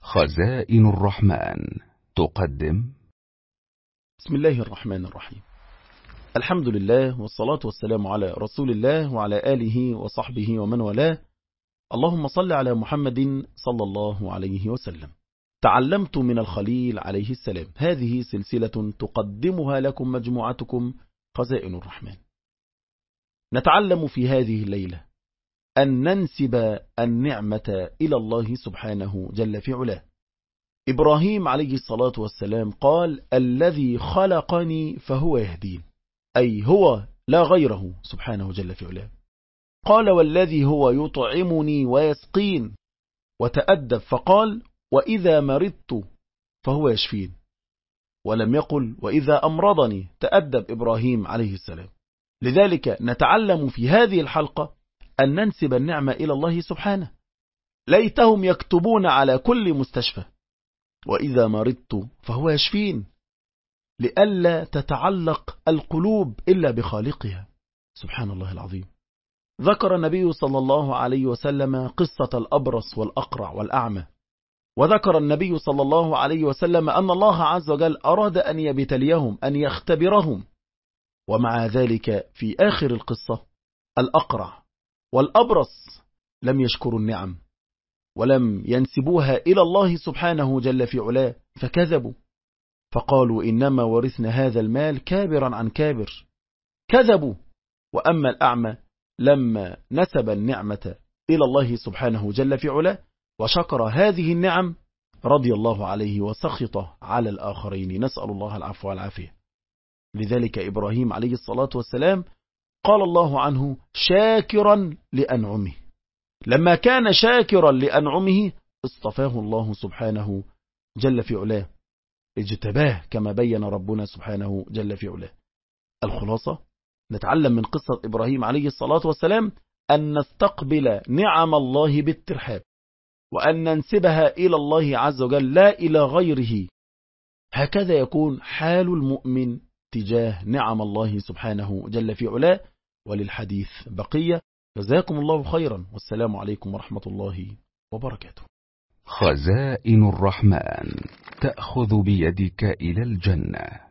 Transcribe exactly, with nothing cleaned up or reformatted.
خزائن الرحمن تقدم. بسم الله الرحمن الرحيم. الحمد لله والصلاة والسلام على رسول الله وعلى آله وصحبه ومن والاه. اللهم صل على محمد صلى الله عليه وسلم. تعلمت من الخليل عليه السلام. هذه سلسلة تقدمها لكم مجموعتكم خزائن الرحمن. نتعلم في هذه الليلة أن ننسب النعمة إلى الله سبحانه جل في علاه. إبراهيم عليه الصلاة والسلام قال: الذي خلقني فهو يهدين، أي هو لا غيره سبحانه جل في علاه. قال: والذي هو يطعمني ويسقين، وتأدب فقال: وإذا مرضت فهو يشفين، ولم يقل وإذا أمرضني. تأدب إبراهيم عليه السلام. لذلك نتعلم في هذه الحلقة أن ننسب النعمة إلى الله سبحانه. ليتهم يكتبون على كل مستشفى وإذا مرضت فهو يشفين، لئلا تتعلق القلوب إلا بخالقها سبحان الله العظيم. ذكر النبي صلى الله عليه وسلم قصة الأبرص والأقرع والأعمى، وذكر النبي صلى الله عليه وسلم أن الله عز وجل أراد أن يبتليهم، أن يختبرهم، ومع ذلك في آخر القصة الأقرع والأبرص لم يشكروا النعم ولم ينسبوها إلى الله سبحانه جل في علاه، فكذبوا فقالوا إنما ورثنا هذا المال كابرا عن كابر. كذبوا. وأما الأعمى لما نسب النعمة إلى الله سبحانه جل في علاه وشكر هذه النعم رضي الله عليه وسخط على الآخرين، نسأل الله العفو والعافية. لذلك إبراهيم عليه الصلاة والسلام قال الله عنه: شاكرا لأنعمه. لما كان شاكرا لأنعمه اصطفاه الله سبحانه جل في علاه، اجتباه كما بين ربنا سبحانه جل في علاه. الخلاصة: نتعلم من قصة إبراهيم عليه الصلاة والسلام أن نستقبل نعم الله بالترحاب، وأن ننسبها إلى الله عز وجل لا إلى غيره. هكذا يكون حال المؤمن تجاه نعم الله سبحانه جل في علاه. وللحديث بقية. جزاكم الله خيرا، والسلام عليكم ورحمة الله وبركاته. خزائن الرحمن تأخذ بيدك إلى الجنة.